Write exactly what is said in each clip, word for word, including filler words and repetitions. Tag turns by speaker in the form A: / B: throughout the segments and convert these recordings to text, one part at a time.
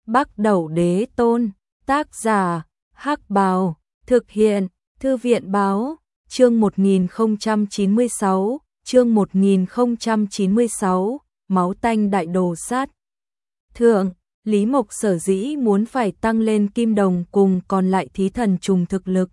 A: Bắc Đẩu Đế Tôn, tác giả, Hắc Bào, thực hiện, Thư viện Báo, chương một nghìn không trăm chín mươi sáu, chương một nghìn không trăm chín mươi sáu, máu tanh đại đồ sát. Thượng, Lý Mộc sở dĩ muốn phải tăng lên kim đồng cùng còn lại thí thần trùng thực lực.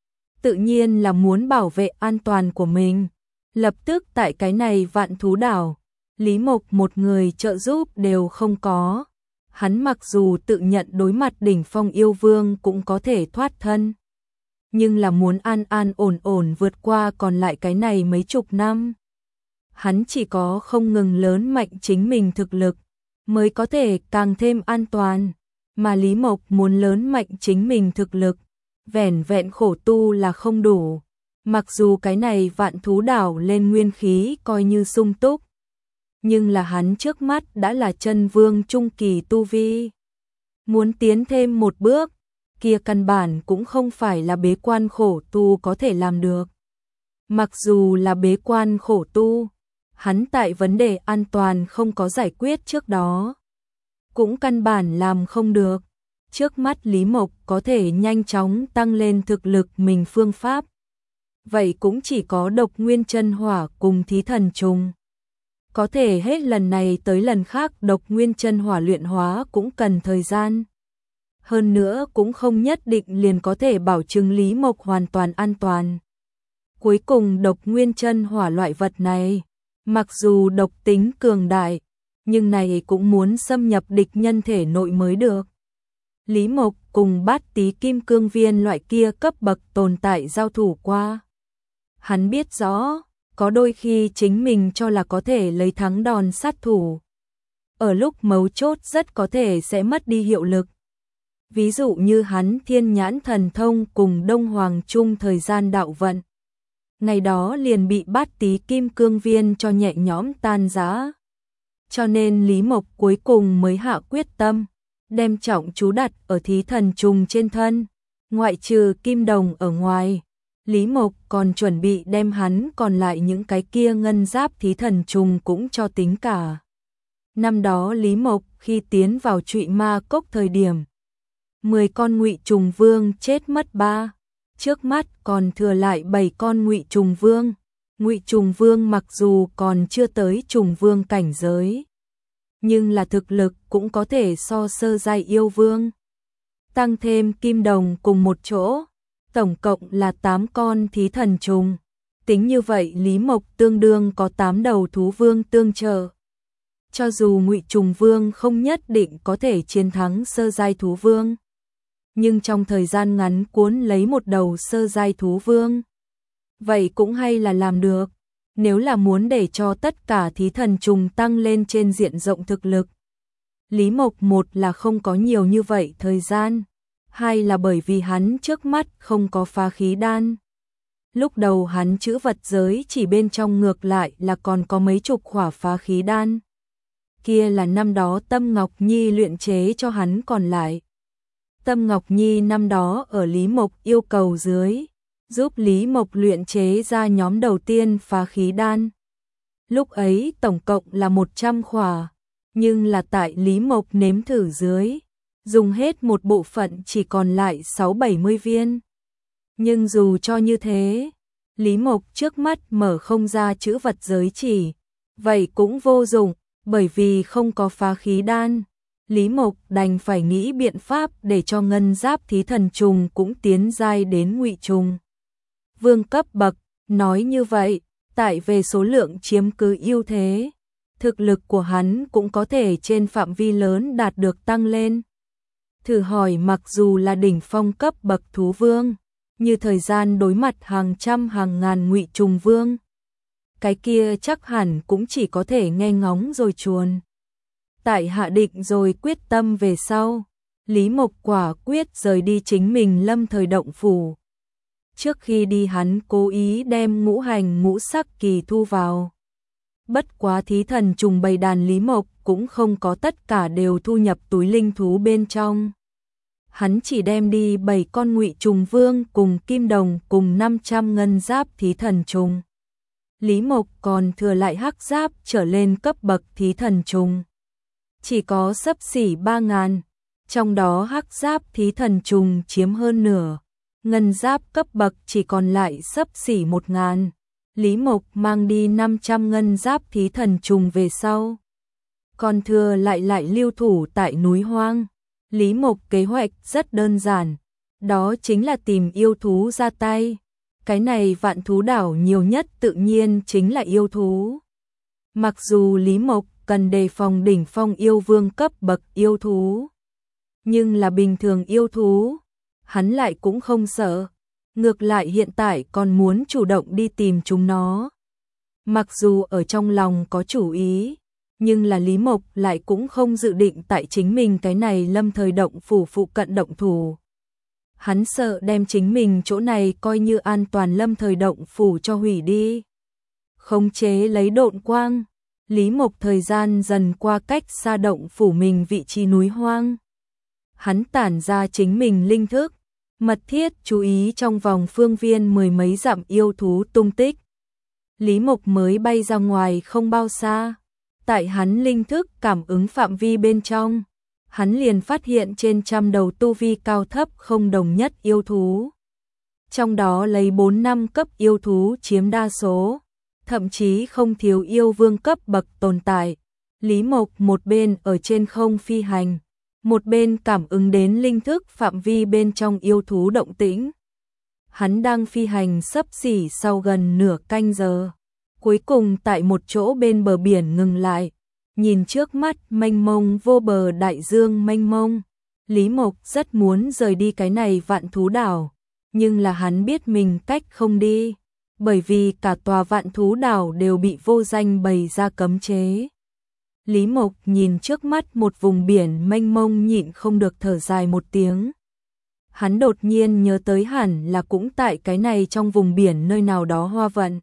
A: Tự nhiên là muốn bảo vệ an toàn của mình. Lập tức tại cái này vạn thú đảo, Lý Mộc một người trợ giúp đều không có. Hắn mặc dù tự nhận đối mặt đỉnh phong yêu vương cũng có thể thoát thân, nhưng là muốn an an ổn ổn vượt qua còn lại cái này mấy chục năm. Hắn chỉ có không ngừng lớn mạnh chính mình thực lực, mới có thể càng thêm an toàn. Mà Lý Mộc muốn lớn mạnh chính mình thực lực, vẻn vẹn khổ tu là không đủ. Mặc dù cái này vạn thú đảo lên nguyên khí coi như sung túc, nhưng là hắn trước mắt đã là chân vương trung kỳ tu vi. Muốn tiến thêm một bước, kia căn bản cũng không phải là bế quan khổ tu có thể làm được. Mặc dù là bế quan khổ tu, hắn tại vấn đề an toàn không có giải quyết trước đó, cũng căn bản làm không được. Trước mắt Lý Mộc có thể nhanh chóng tăng lên thực lực mình phương pháp, vậy cũng chỉ có độc nguyên chân hỏa cùng thí thần trùng. Có thể hết lần này tới lần khác độc nguyên chân hỏa luyện hóa cũng cần thời gian. Hơn nữa cũng không nhất định liền có thể bảo chứng Lý Mộc hoàn toàn an toàn. Cuối cùng độc nguyên chân hỏa loại vật này, mặc dù độc tính cường đại, nhưng này cũng muốn xâm nhập địch nhân thể nội mới được. Lý Mộc cùng Bát Tí Kim Cương Viên loại kia cấp bậc tồn tại giao thủ qua. Hắn biết rõ, có đôi khi chính mình cho là có thể lấy thắng đòn sát thủ, ở lúc mấu chốt rất có thể sẽ mất đi hiệu lực. Ví dụ như hắn thiên nhãn thần thông cùng Đông Hoàng Trung thời gian đạo vận. Ngày đó liền bị Bát Tí Kim Cương Viên cho nhẹ nhõm tan rã. Cho nên Lý Mộc cuối cùng mới hạ quyết tâm, đem trọng chú đặt ở thí thần trùng trên thân. Ngoại trừ kim đồng ở ngoài, Lý Mộc còn chuẩn bị đem hắn còn lại những cái kia ngân giáp thí thần trùng cũng cho tính cả. Năm đó Lý Mộc khi tiến vào Trụy Ma Cốc thời điểm, mười con ngụy trùng vương chết mất ba, trước mắt còn thừa lại bảy con ngụy trùng vương. Ngụy trùng vương mặc dù còn chưa tới trùng vương cảnh giới, nhưng là thực lực cũng có thể so sơ giai yêu vương. Tăng thêm kim đồng cùng một chỗ, tổng cộng là tám con thí thần trùng. Tính như vậy Lý Mộc tương đương có tám đầu thú vương tương trợ. Cho dù ngụy trùng vương không nhất định có thể chiến thắng sơ giai thú vương, nhưng trong thời gian ngắn cuốn lấy một đầu sơ giai thú vương, vậy cũng hay là làm được. Nếu là muốn để cho tất cả thí thần trùng tăng lên trên diện rộng thực lực, Lý Mộc một là không có nhiều như vậy thời gian, hai là bởi vì hắn trước mắt không có phá khí đan. Lúc đầu hắn trữ vật giới chỉ bên trong ngược lại là còn có mấy chục khỏa phá khí đan. Kia là năm đó Tâm Ngọc Nhi luyện chế cho hắn còn lại. Tâm Ngọc Nhi năm đó ở Lý Mộc yêu cầu dưới, giúp Lý Mộc luyện chế ra nhóm đầu tiên phá khí đan. Lúc ấy tổng cộng là một trăm khỏa, nhưng là tại Lý Mộc nếm thử dưới, dùng hết một bộ phận chỉ còn lại sáu bảy mươi viên. Nhưng dù cho như thế, Lý Mộc trước mắt mở không ra chữ vật giới chỉ, vậy cũng vô dụng, bởi vì không có phá khí đan. Lý Mộc đành phải nghĩ biện pháp để cho ngân giáp thí thần trùng cũng tiến giai đến ngụy trùng vương cấp bậc. Nói như vậy, tại về số lượng chiếm cứ ưu thế, thực lực của hắn cũng có thể trên phạm vi lớn đạt được tăng lên. Thử hỏi mặc dù là đỉnh phong cấp bậc thú vương, như thời gian đối mặt hàng trăm hàng ngàn ngụy trùng vương, cái kia chắc hẳn cũng chỉ có thể nghe ngóng rồi chuồn. Tại hạ định rồi quyết tâm về sau, Lý Mộc quả quyết rời đi chính mình Lâm Thời động phủ. Trước khi đi hắn cố ý đem ngũ hành ngũ sắc kỳ thu vào. Bất quá thí thần trùng bầy đàn Lý Mộc cũng không có tất cả đều thu nhập túi linh thú bên trong. Hắn chỉ đem đi bảy con ngụy trùng vương cùng kim đồng cùng năm trăm ngân giáp thí thần trùng. Lý Mộc còn thừa lại hắc giáp trở lên cấp bậc thí thần trùng, chỉ có xấp xỉ ba ngàn. trong đó hắc giáp thí thần trùng chiếm hơn nửa, ngân giáp cấp bậc chỉ còn lại xấp xỉ một ngàn. Lý Mộc mang đi năm trăm ngân giáp thí thần trùng về sau, còn thừa lại lại lưu thủ tại núi hoang. Lý Mộc kế hoạch rất đơn giản, đó chính là tìm yêu thú ra tay. Cái này vạn thú đảo nhiều nhất tự nhiên chính là yêu thú. Mặc dù Lý Mộc cần đề phòng đỉnh phong yêu vương cấp bậc yêu thú, nhưng là bình thường yêu thú, hắn lại cũng không sợ. Ngược lại hiện tại còn muốn chủ động đi tìm chúng nó. Mặc dù ở trong lòng có chủ ý, nhưng là Lý Mộc lại cũng không dự định tại chính mình cái này lâm thời động phủ phụ cận động thủ. Hắn sợ đem chính mình chỗ này coi như an toàn lâm thời động phủ cho hủy đi. Khống chế lấy độn quang, Lý Mộc thời gian dần qua cách xa động phủ mình vị trí núi hoang. Hắn tản ra chính mình linh thức, mật thiết chú ý trong vòng phương viên mười mấy dặm yêu thú tung tích. Lý Mộc mới bay ra ngoài không bao xa, tại hắn linh thức cảm ứng phạm vi bên trong, hắn liền phát hiện trên trăm đầu tu vi cao thấp không đồng nhất yêu thú. Trong đó lấy bốn năm cấp yêu thú chiếm đa số, thậm chí không thiếu yêu vương cấp bậc tồn tại. Lý Mộc một bên ở trên không phi hành, một bên cảm ứng đến linh thức phạm vi bên trong yêu thú động tĩnh. Hắn đang phi hành xấp xỉ sau gần nửa canh giờ, cuối cùng tại một chỗ bên bờ biển ngừng lại, nhìn trước mắt mênh mông vô bờ đại dương mênh mông. Lý Mộc rất muốn rời đi cái này vạn thú đảo, nhưng là hắn biết mình cách không đi, bởi vì cả tòa vạn thú đảo đều bị vô danh bày ra cấm chế. Lý Mộc nhìn trước mắt một vùng biển mênh mông nhịn không được thở dài một tiếng. Hắn đột nhiên nhớ tới hẳn là cũng tại cái này trong vùng biển nơi nào đó hoa vận.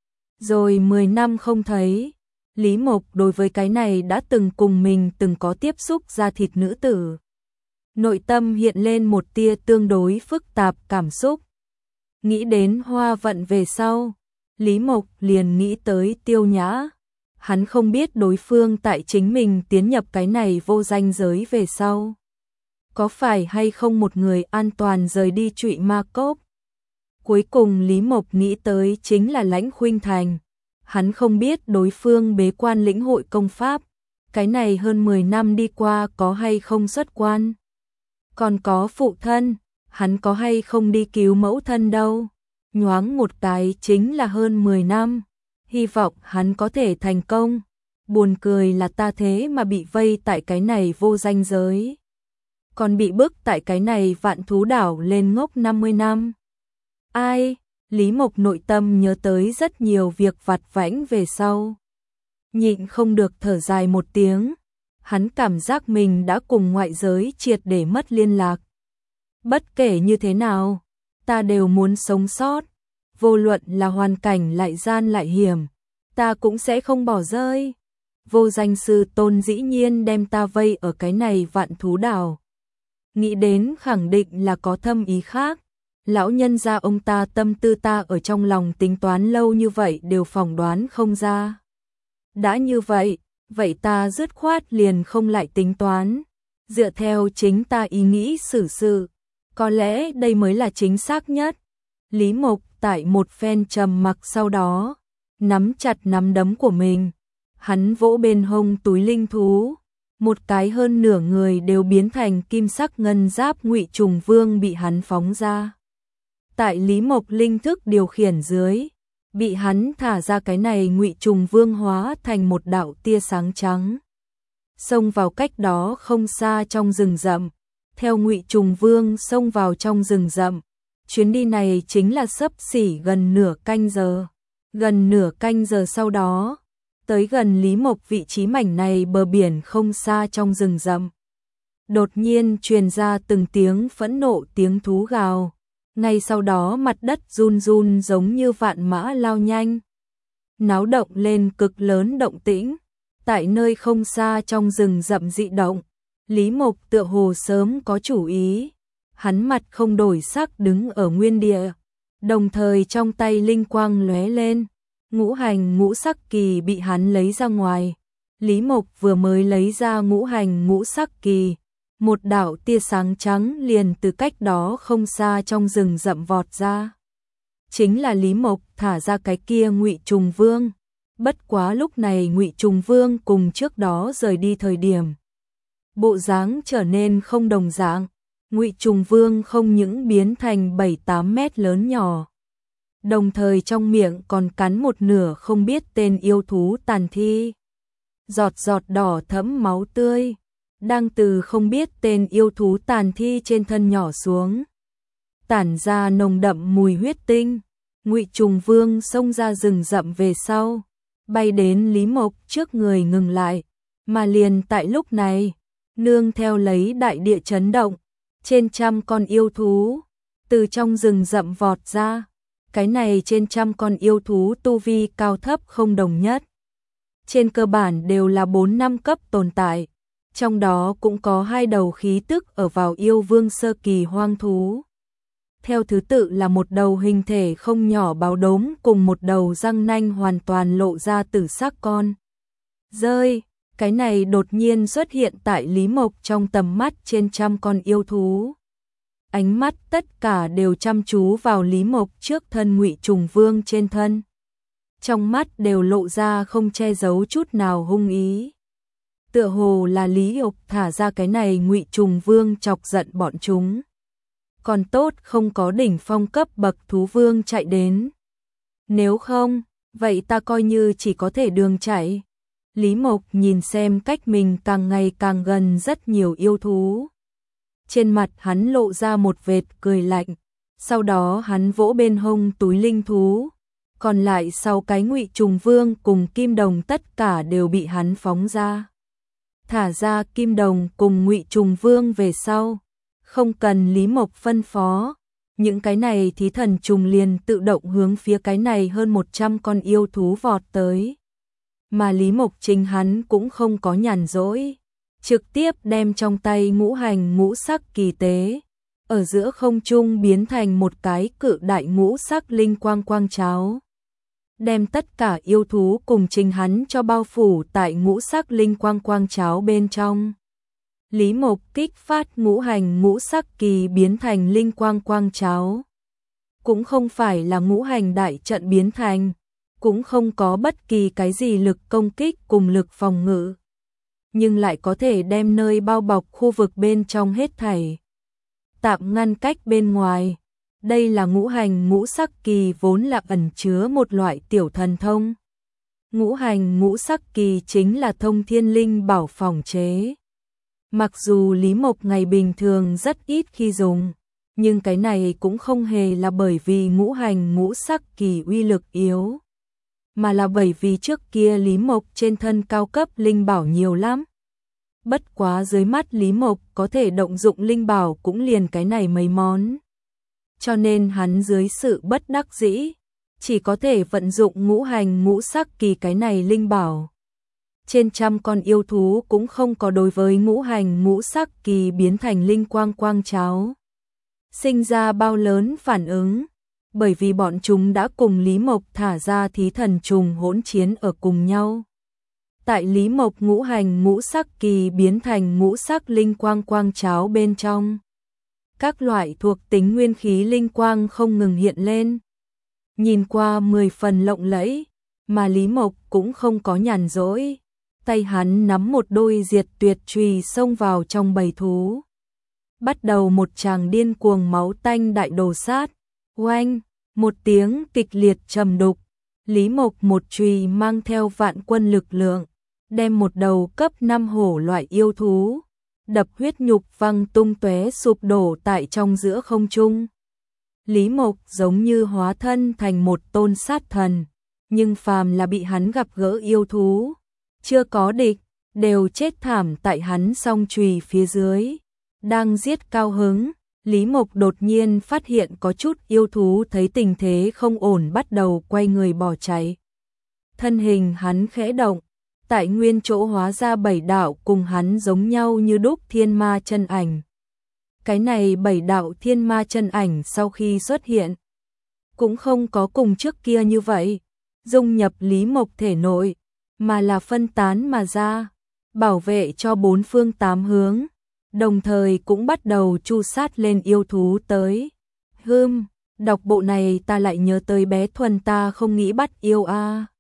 A: Rồi mười năm không thấy, Lý Mộc đối với cái này đã từng cùng mình từng có tiếp xúc da thịt nữ tử. Nội tâm hiện lên một tia tương đối phức tạp cảm xúc. Nghĩ đến hoa vận về sau, Lý Mộc liền nghĩ tới Tiêu Nhã. Hắn không biết đối phương tại chính mình tiến nhập cái này vô danh giới về sau, có phải hay không một người an toàn rời đi Trụy Ma Cốc. Cuối cùng Lý Mộc nghĩ tới chính là Lãnh Khuynh Thành. Hắn không biết đối phương bế quan lĩnh hội công pháp, cái này hơn mười năm đi qua có hay không xuất quan. Còn có phụ thân, hắn có hay không đi cứu mẫu thân đâu. Nhoáng một cái chính là hơn mười năm. Hy vọng hắn có thể thành công. Buồn cười là ta thế mà bị vây tại cái này vô danh giới, còn bị bức tại cái này vạn thú đảo lên ngốc năm mươi năm. Ai? Lý Mộc nội tâm nhớ tới rất nhiều việc vặt vãnh về sau, nhịn không được thở dài một tiếng. Hắn cảm giác mình đã cùng ngoại giới triệt để mất liên lạc. Bất kể như thế nào, ta đều muốn sống sót. Vô luận là hoàn cảnh lại gian lại hiểm, ta cũng sẽ không bỏ rơi. Vô danh sư tôn dĩ nhiên đem ta vây ở cái này vạn thú đảo, nghĩ đến khẳng định là có thâm ý khác. Lão nhân gia ông ta tâm tư ta ở trong lòng tính toán lâu như vậy đều phỏng đoán không ra. Đã như vậy, vậy ta dứt khoát liền không lại tính toán, dựa theo chính ta ý nghĩ xử sự, có lẽ đây mới là chính xác nhất. Lý Mộc tại một phen trầm mặc sau đó, nắm chặt nắm đấm của mình, hắn vỗ bên hông túi linh thú, một cái hơn nửa người đều biến thành kim sắc ngân giáp Ngụy Trùng Vương bị hắn phóng ra. Tại Lý Mộc linh thức điều khiển dưới, bị hắn thả ra cái này Ngụy Trùng Vương hóa thành một đạo tia sáng trắng, xông vào cách đó không xa trong rừng rậm. Theo Ngụy Trùng Vương xông vào trong rừng rậm, chuyến đi này chính là xấp xỉ gần nửa canh giờ. Gần nửa canh giờ sau đó, tới gần Lý Mộc vị trí mảnh này bờ biển không xa trong rừng rậm, đột nhiên truyền ra từng tiếng phẫn nộ tiếng thú gào. Ngay sau đó mặt đất run run giống như vạn mã lao nhanh, náo động lên cực lớn động tĩnh. Tại nơi không xa trong rừng rậm dị động, Lý Mộc tựa hồ sớm có chủ ý, hắn mặt không đổi sắc đứng ở nguyên địa, đồng thời trong tay linh quang lóe lên, ngũ hành ngũ sắc kỳ bị hắn lấy ra ngoài. Lý Mộc vừa mới lấy ra ngũ hành ngũ sắc kỳ, một đạo tia sáng trắng liền từ cách đó không xa trong rừng rậm vọt ra. Chính là Lý Mộc thả ra cái kia Ngụy Trùng Vương. Bất quá lúc này Ngụy Trùng Vương cùng trước đó rời đi thời điểm, bộ dáng trở nên không đồng dạng. Ngụy Trùng Vương không những biến thành bảy tám mét lớn nhỏ, đồng thời trong miệng còn cắn một nửa không biết tên yêu thú tàn thi. Giọt giọt đỏ thẫm máu tươi đang từ không biết tên yêu thú tàn thi trên thân nhỏ xuống, tản ra nồng đậm mùi huyết tinh. Ngụy Trùng Vương xông ra rừng rậm về sau, bay đến Lý Mộc trước người ngừng lại, mà liền tại lúc này, nương theo lấy đại địa chấn động, trên trăm con yêu thú từ trong rừng rậm vọt ra. Cái này trên trăm con yêu thú tu vi cao thấp không đồng nhất, trên cơ bản đều là bốn năm cấp tồn tại, trong đó cũng có hai đầu khí tức ở vào yêu vương sơ kỳ hoang thú. Theo thứ tự là một đầu hình thể không nhỏ báo đốm cùng một đầu răng nanh hoàn toàn lộ ra tử sắc con rơi. Cái này đột nhiên xuất hiện tại Lý Mộc trong tầm mắt trên trăm con yêu thú. Ánh mắt tất cả đều chăm chú vào Lý Mộc trước thân Ngụy Trùng Vương trên thân. Trong mắt đều lộ ra không che giấu chút nào hung ý. Tựa hồ là Lý Mộc thả ra cái này Ngụy Trùng Vương chọc giận bọn chúng. Còn tốt không có đỉnh phong cấp bậc thú vương chạy đến. Nếu không, vậy ta coi như chỉ có thể đường chạy. Lý Mộc nhìn xem cách mình càng ngày càng gần rất nhiều yêu thú. Trên mặt hắn lộ ra một vệt cười lạnh, sau đó hắn vỗ bên hông túi linh thú, còn lại sau cái Ngụy Trùng Vương cùng Kim Đồng tất cả đều bị hắn phóng ra. Thả ra Kim Đồng cùng Ngụy Trùng Vương về sau, không cần Lý Mộc phân phó, những cái này thí thần trùng liền tự động hướng phía cái này hơn một trăm con yêu thú vọt tới. Mà Lý Mộc chính hắn cũng không có nhàn rỗi, trực tiếp đem trong tay ngũ hành ngũ sắc kỳ tế, ở giữa không trung biến thành một cái cự đại ngũ sắc linh quang quang cháo. Đem tất cả yêu thú cùng chính hắn cho bao phủ tại ngũ sắc linh quang quang cháo bên trong. Lý Mộc kích phát ngũ hành ngũ sắc kỳ biến thành linh quang quang cháo. Cũng không phải là ngũ hành đại trận biến thành, cũng không có bất kỳ cái gì lực công kích cùng lực phòng ngự, nhưng lại có thể đem nơi bao bọc khu vực bên trong hết thảy tạm ngăn cách bên ngoài. Đây là ngũ hành ngũ sắc kỳ vốn là ẩn chứa một loại tiểu thần thông. Ngũ hành ngũ sắc kỳ chính là thông thiên linh bảo phòng chế. Mặc dù Lý Mộc ngày bình thường rất ít khi dùng, nhưng cái này cũng không hề là bởi vì ngũ hành ngũ sắc kỳ uy lực yếu, mà là bởi vì trước kia Lý Mộc trên thân cao cấp linh bảo nhiều lắm. Bất quá dưới mắt Lý Mộc có thể động dụng linh bảo cũng liền cái này mấy món. Cho nên hắn dưới sự bất đắc dĩ, chỉ có thể vận dụng ngũ hành ngũ sắc kỳ cái này linh bảo. Trên trăm con yêu thú cũng không có đối với ngũ hành ngũ sắc kỳ biến thành linh quang quang cháo sinh ra bao lớn phản ứng, bởi vì bọn chúng đã cùng Lý Mộc thả ra thí thần trùng hỗn chiến ở cùng nhau. Tại Lý Mộc ngũ hành ngũ sắc kỳ biến thành ngũ sắc linh quang quang cháo bên trong, các loại thuộc tính nguyên khí linh quang không ngừng hiện lên, nhìn qua mười phần lộng lẫy, mà Lý Mộc cũng không có nhàn rỗi, tay hắn nắm một đôi diệt tuyệt chùy xông vào trong bầy thú, bắt đầu một tràng điên cuồng máu tanh đại đồ sát. Oanh, một tiếng kịch liệt trầm đục, Lý Mộc một chùy mang theo vạn quân lực lượng, đem một đầu cấp năm hổ loại yêu thú đập huyết nhục văng tung tóe sụp đổ tại trong giữa không trung. Lý Mộc giống như hóa thân thành một tôn sát thần, nhưng phàm là bị hắn gặp gỡ yêu thú, chưa có địch, đều chết thảm tại hắn song chùy phía dưới. Đang giết cao hứng, Lý Mộc đột nhiên phát hiện có chút yêu thú thấy tình thế không ổn bắt đầu quay người bỏ chạy. Thân hình hắn khẽ động, tại nguyên chỗ hóa ra bảy đạo cùng hắn giống nhau như đúc thiên ma chân ảnh. Cái này bảy đạo thiên ma chân ảnh sau khi xuất hiện, cũng không có cùng trước kia như vậy, dung nhập Lý Mộc thể nội, mà là phân tán mà ra, bảo vệ cho bốn phương tám hướng. đồng thời cũng bắt đầu chu sát lên yêu thú tới. Hưm, đọc bộ này ta lại nhớ tới bé Thuần ta không nghĩ bắt yêu a.